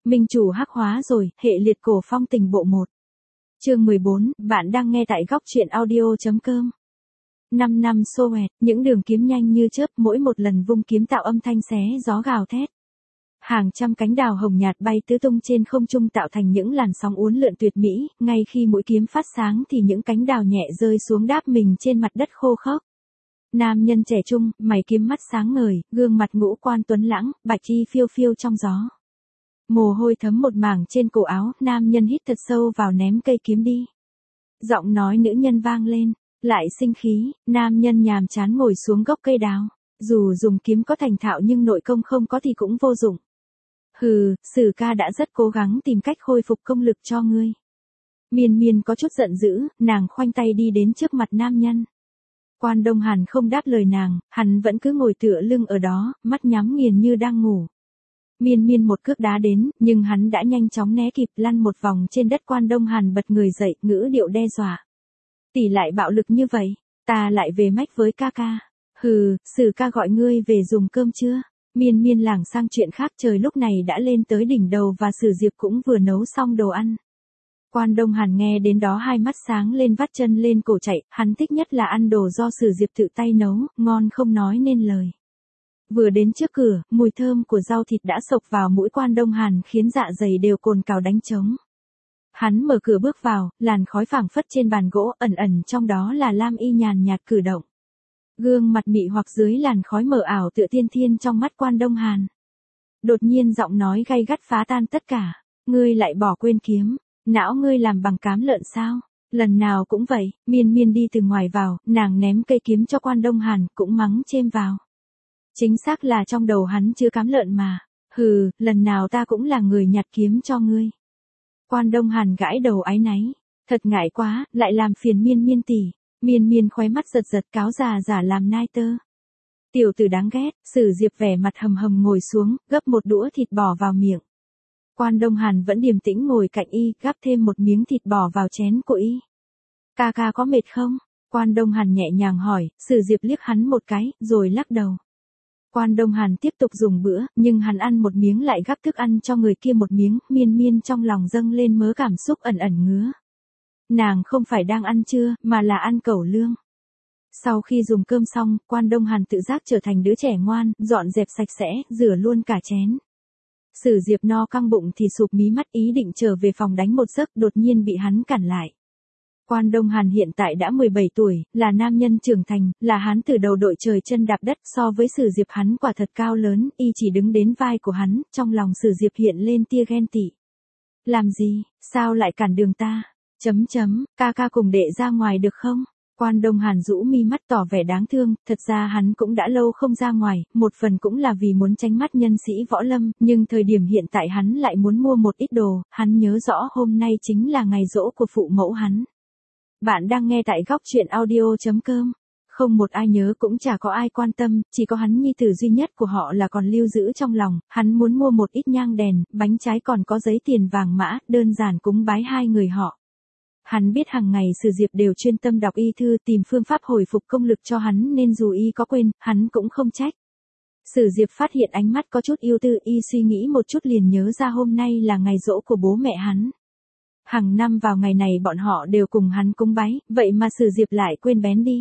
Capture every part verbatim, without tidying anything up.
Minh chủ hắc hóa rồi, hệ liệt cổ phong tình bộ một. Chương mười bốn, bạn đang nghe tại góc truyện audio.com. năm năm xô hoẹt, những đường kiếm nhanh như chớp, mỗi một lần vung kiếm tạo âm thanh xé gió gào thét. Hàng trăm cánh đào hồng nhạt bay tứ tung trên không trung tạo thành những làn sóng uốn lượn tuyệt mỹ, ngay khi mũi kiếm phát sáng thì những cánh đào nhẹ rơi xuống đáp mình trên mặt đất khô khốc. Nam nhân trẻ trung, mày kiếm mắt sáng ngời, gương mặt ngũ quan tuấn lãng, bạch y phiêu phiêu trong gió. Mồ hôi thấm một mảng trên cổ áo, nam nhân hít thật sâu vào ném cây kiếm đi. Giọng nói nữ nhân vang lên, lại sinh khí, nam nhân nhàm chán ngồi xuống gốc cây đào. Dù dùng kiếm có thành thạo nhưng nội công không có thì cũng vô dụng. Hừ, Sử ca đã rất cố gắng tìm cách khôi phục công lực cho ngươi. Miên miên có chút giận dữ, nàng khoanh tay đi đến trước mặt nam nhân. Quan Đông Hàn không đáp lời nàng, hắn vẫn cứ ngồi tựa lưng ở đó, mắt nhắm nghiền như đang ngủ. Miên miên một cước đá đến, nhưng hắn đã nhanh chóng né kịp, lăn một vòng trên đất. Quan Đông Hàn bật người dậy, ngữ điệu đe dọa. Tỷ lại bạo lực như vậy, ta lại về mách với ca ca. Hừ, Sử ca gọi ngươi về dùng cơm chưa? Miên miên lảng sang chuyện khác, trời lúc này đã lên tới đỉnh đầu và Sử Diệp cũng vừa nấu xong đồ ăn. Quan Đông Hàn nghe đến đó hai mắt sáng lên, vắt chân lên cổ chạy, hắn thích nhất là ăn đồ do Sử Diệp tự tay nấu, ngon không nói nên lời. Vừa đến trước cửa, mùi thơm của rau thịt đã xộc vào mũi Quan Đông Hàn khiến dạ dày đều cồn cào đánh trống. Hắn mở cửa bước vào, làn khói phảng phất trên bàn gỗ, ẩn ẩn trong đó là Lam Y nhàn nhạt cử động. Gương mặt mị hoặc dưới làn khói mờ ảo tựa tiên thiên trong mắt Quan Đông Hàn. Đột nhiên giọng nói gay gắt phá tan tất cả, ngươi lại bỏ quên kiếm, não ngươi làm bằng cám lợn sao? Lần nào cũng vậy, miên miên đi từ ngoài vào, nàng ném cây kiếm cho Quan Đông Hàn, cũng mắng chêm vào. Chính xác là trong đầu hắn chưa cám lợn mà. Hừ, lần nào ta cũng là người nhặt kiếm cho ngươi. Quan Đông Hàn gãi đầu áy náy. Thật ngại quá, lại làm phiền miên miên tỷ. Miên miên khóe mắt giật giật, cáo già giả làm nai tơ. Tiểu tử đáng ghét. Sử Diệp vẻ mặt hầm hầm ngồi xuống, gấp một đũa thịt bò vào miệng. Quan Đông Hàn vẫn điềm tĩnh ngồi cạnh y, gắp thêm một miếng thịt bò vào chén của y. Ca ca có mệt không? Quan Đông Hàn nhẹ nhàng hỏi. Sử Diệp liếc hắn một cái, rồi lắc đầu. Quan Đông Hàn tiếp tục dùng bữa, nhưng hắn ăn một miếng lại gắp thức ăn cho người kia một miếng, miên miên trong lòng dâng lên mớ cảm xúc ẩn ẩn ngứa. Nàng không phải đang ăn trưa, mà là ăn cẩu lương. Sau khi dùng cơm xong, Quan Đông Hàn tự giác trở thành đứa trẻ ngoan, dọn dẹp sạch sẽ, rửa luôn cả chén. Sử Diệp no căng bụng thì sụp mí mắt, ý định trở về phòng đánh một giấc, đột nhiên bị hắn cản lại. Quan Đông Hàn hiện tại đã mười bảy tuổi, là nam nhân trưởng thành, là hán tử đầu đội trời chân đạp đất, so với Sử Diệp hắn quả thật cao lớn, y chỉ đứng đến vai của hắn, trong lòng Sử Diệp hiện lên tia ghen tị. Làm gì, sao lại cản đường ta? Chấm chấm, ca ca cùng đệ ra ngoài được không? Quan Đông Hàn rũ mi mắt tỏ vẻ đáng thương, thật ra hắn cũng đã lâu không ra ngoài, một phần cũng là vì muốn tránh mắt nhân sĩ võ lâm, nhưng thời điểm hiện tại hắn lại muốn mua một ít đồ, hắn nhớ rõ hôm nay chính là ngày giỗ của phụ mẫu hắn. Bạn đang nghe tại góc truyện audio.com. Không một ai nhớ cũng chả có ai quan tâm, chỉ có hắn nhi tử duy nhất của họ là còn lưu giữ trong lòng, hắn muốn mua một ít nhang đèn, bánh trái còn có giấy tiền vàng mã, đơn giản cúng bái hai người họ. Hắn biết hàng ngày Sử Diệp đều chuyên tâm đọc y thư tìm phương pháp hồi phục công lực cho hắn nên dù y có quên, hắn cũng không trách. Sử Diệp phát hiện ánh mắt có chút yêu tư, y suy nghĩ một chút liền nhớ ra hôm nay là ngày giỗ của bố mẹ hắn. Hàng năm vào ngày này bọn họ đều cùng hắn cúng bái, vậy mà Sử Diệp lại quên bén đi.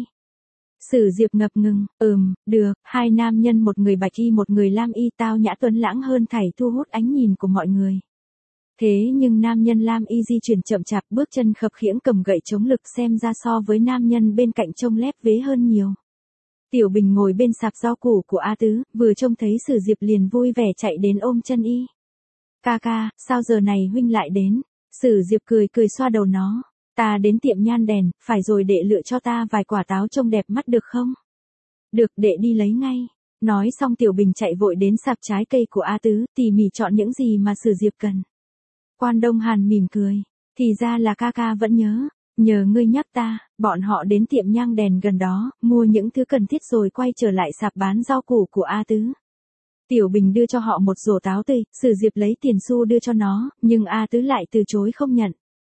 Sử Diệp ngập ngừng, ừm, được, hai nam nhân một người bạch y một người lam y tao nhã tuấn lãng hơn thảy thu hút ánh nhìn của mọi người. Thế nhưng nam nhân lam y di chuyển chậm chạp, bước chân khập khiễng cầm gậy chống lực xem ra so với nam nhân bên cạnh trông lép vế hơn nhiều. Tiểu Bình ngồi bên sạp rau củ của A Tứ, vừa trông thấy Sử Diệp liền vui vẻ chạy đến ôm chân y. Ca ca, sao giờ này huynh lại đến? Sử Diệp cười cười xoa đầu nó. Ta đến tiệm nhan đèn, phải rồi đệ lựa cho ta vài quả táo trông đẹp mắt được không? Được, đệ đi lấy ngay. Nói xong Tiểu Bình chạy vội đến sạp trái cây của A Tứ, tỉ mỉ chọn những gì mà Sử Diệp cần. Quan Đông Hàn mỉm cười. Thì ra là ca ca vẫn nhớ. Nhờ ngươi nhắc ta, bọn họ đến tiệm nhang đèn gần đó, mua những thứ cần thiết rồi quay trở lại sạp bán rau củ của A Tứ. Tiểu Bình đưa cho họ một rổ táo tươi, Sử Diệp lấy tiền xu đưa cho nó, nhưng A Tứ lại từ chối không nhận.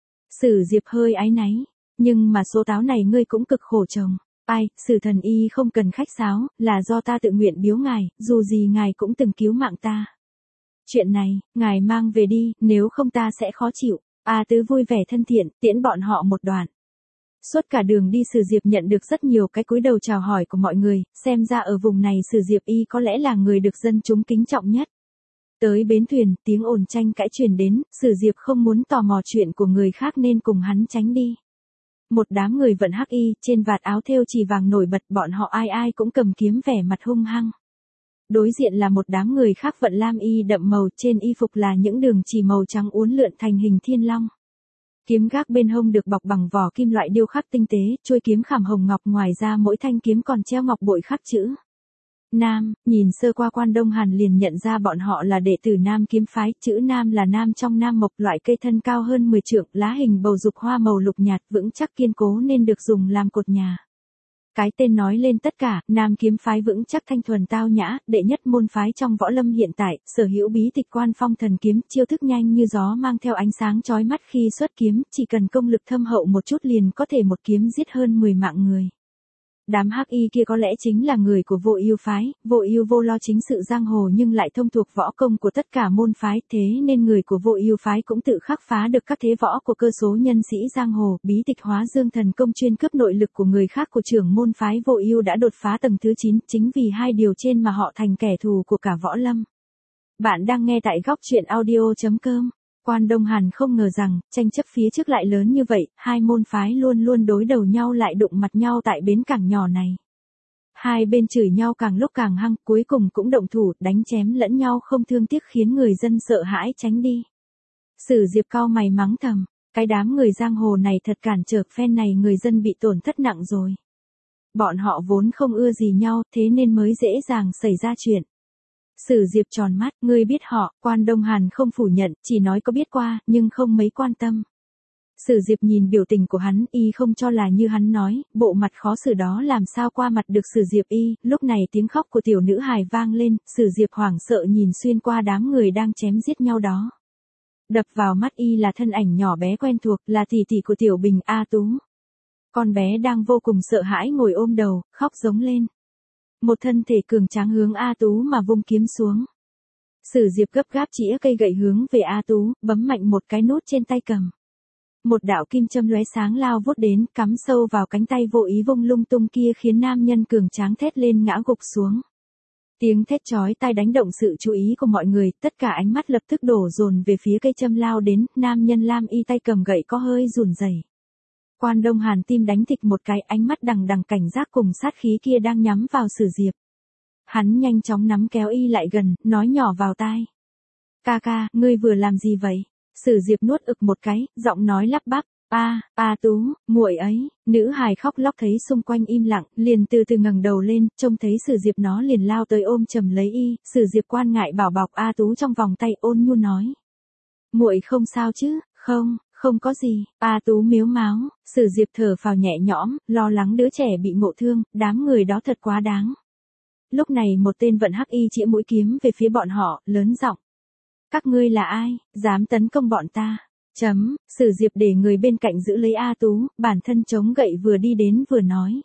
Sử Diệp hơi áy náy, nhưng mà số táo này ngươi cũng cực khổ trồng. Ai, Sử thần y không cần khách sáo, là do ta tự nguyện biếu ngài, dù gì ngài cũng từng cứu mạng ta. Chuyện này, ngài mang về đi, nếu không ta sẽ khó chịu. A Tứ vui vẻ thân thiện, tiễn bọn họ một đoạn. Suốt cả đường đi Sử Diệp nhận được rất nhiều cái cúi đầu chào hỏi của mọi người, xem ra ở vùng này Sử Diệp y có lẽ là người được dân chúng kính trọng nhất. Tới bến thuyền, tiếng ồn tranh cãi truyền đến, Sử Diệp không muốn tò mò chuyện của người khác nên cùng hắn tránh đi. Một đám người vận hắc y, trên vạt áo thêu chì vàng nổi bật, bọn họ ai ai cũng cầm kiếm vẻ mặt hung hăng. Đối diện là một đám người khác vận lam y đậm màu, trên y phục là những đường chỉ màu trắng uốn lượn thành hình thiên long. Kiếm gác bên hông được bọc bằng vỏ kim loại điêu khắc tinh tế, chuôi kiếm khảm hồng ngọc, ngoài ra mỗi thanh kiếm còn treo ngọc bội khắc chữ Nam. Nhìn sơ qua Quan Đông Hàn liền nhận ra bọn họ là đệ tử Nam kiếm phái, chữ Nam là nam trong nam mộc, loại cây thân cao hơn mười trượng, lá hình bầu dục, hoa màu lục nhạt, vững chắc kiên cố nên được dùng làm cột nhà. Cái tên nói lên tất cả, Nam kiếm phái vững chắc thanh thuần tao nhã, đệ nhất môn phái trong võ lâm hiện tại, sở hữu bí tịch Quan Phong thần kiếm, chiêu thức nhanh như gió mang theo ánh sáng chói mắt khi xuất kiếm, chỉ cần công lực thâm hậu một chút liền có thể một kiếm giết hơn mười mạng người. Đám hắc y kia có lẽ chính là người của Vô Ưu phái, Vô Ưu vô lo chính sự giang hồ nhưng lại thông thuộc võ công của tất cả môn phái, thế nên người của Vô Ưu phái cũng tự khắc phá được các thế võ của cơ số nhân sĩ giang hồ, bí tịch Hóa Dương thần công chuyên cướp nội lực của người khác của trưởng môn phái Vô Ưu đã đột phá tầng thứ chín, chính vì hai điều trên mà họ thành kẻ thù của cả võ lâm. Bạn đang nghe tại góc truyện audio chấm com. Quan Đông Hàn không ngờ rằng, tranh chấp phía trước lại lớn như vậy, hai môn phái luôn luôn đối đầu nhau lại đụng mặt nhau tại bến cảng nhỏ này. Hai bên chửi nhau càng lúc càng hăng, cuối cùng cũng động thủ, đánh chém lẫn nhau không thương tiếc khiến người dân sợ hãi tránh đi. Sử Diệp cau mày mắng thầm, cái đám người giang hồ này thật cản trở, phen này người dân bị tổn thất nặng rồi. Bọn họ vốn không ưa gì nhau, thế nên mới dễ dàng xảy ra chuyện. Sử Diệp tròn mắt, ngươi biết họ, Quan Đông Hàn không phủ nhận, chỉ nói có biết qua, nhưng không mấy quan tâm. Sử Diệp nhìn biểu tình của hắn, y không cho là như hắn nói, bộ mặt khó xử đó làm sao qua mặt được Sử Diệp y, lúc này tiếng khóc của tiểu nữ hài vang lên, Sử Diệp hoảng sợ nhìn xuyên qua đám người đang chém giết nhau đó. Đập vào mắt y là thân ảnh nhỏ bé quen thuộc, là tỷ tỷ của Tiểu Bình, A Tú. Con bé đang vô cùng sợ hãi ngồi ôm đầu, khóc giống lên. Một thân thể cường tráng hướng A Tú mà vung kiếm xuống. Sử Diệp gấp gáp chĩa cây gậy hướng về A Tú, bấm mạnh một cái nút trên tay cầm. Một đạo kim châm lóe sáng lao vút đến, cắm sâu vào cánh tay vô ý vung lung tung kia khiến nam nhân cường tráng thét lên ngã gục xuống. Tiếng thét chói tai đánh động sự chú ý của mọi người, tất cả ánh mắt lập tức đổ dồn về phía cây châm lao đến, nam nhân lam y tay cầm gậy có hơi run rẩy. Quan Đông Hàn tim đánh thịch một cái, ánh mắt đằng đằng cảnh giác cùng sát khí kia đang nhắm vào Sử Diệp. Hắn nhanh chóng nắm kéo y lại gần, nói nhỏ vào tai. Ca ca, ngươi vừa làm gì vậy? Sử Diệp nuốt ực một cái, giọng nói lắp bắp. A, A Tú, muội ấy. Nữ hài khóc lóc thấy xung quanh im lặng, liền từ từ ngẩng đầu lên, trông thấy Sử Diệp nó liền lao tới ôm chầm lấy y. Sử Diệp quan ngại bảo bọc A Tú trong vòng tay, ôn nhu nói. Muội không sao chứ? Không. Không có gì, A Tú mếu máo, Sử Diệp thở phào nhẹ nhõm, lo lắng đứa trẻ bị ngộ thương, đám người đó thật quá đáng. Lúc này một tên vận hắc y chĩa mũi kiếm về phía bọn họ, lớn giọng. Các ngươi là ai, dám tấn công bọn ta? Chấm, Sử Diệp để người bên cạnh giữ lấy A Tú, bản thân chống gậy vừa đi đến vừa nói.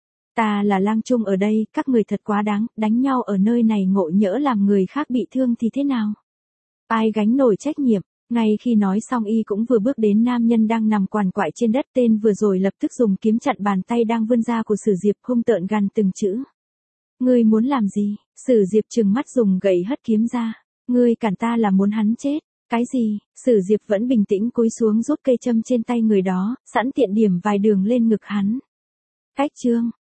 Ta là lang trung ở đây, các người thật quá đáng, đánh nhau ở nơi này ngộ nhỡ làm người khác bị thương thì thế nào? Ai gánh nổi trách nhiệm? Ngay khi nói xong y cũng vừa bước đến nam nhân đang nằm quằn quại trên đất, tên vừa rồi lập tức dùng kiếm chặn bàn tay đang vươn ra của Sử Diệp, hung tợn gằn từng chữ. Ngươi muốn làm gì? Sử Diệp trừng mắt dùng gậy hất kiếm ra. Ngươi cản ta là muốn hắn chết. Cái gì? Sử Diệp vẫn bình tĩnh cúi xuống rút cây châm trên tay người đó, sẵn tiện điểm vài đường lên ngực hắn. Cách chương,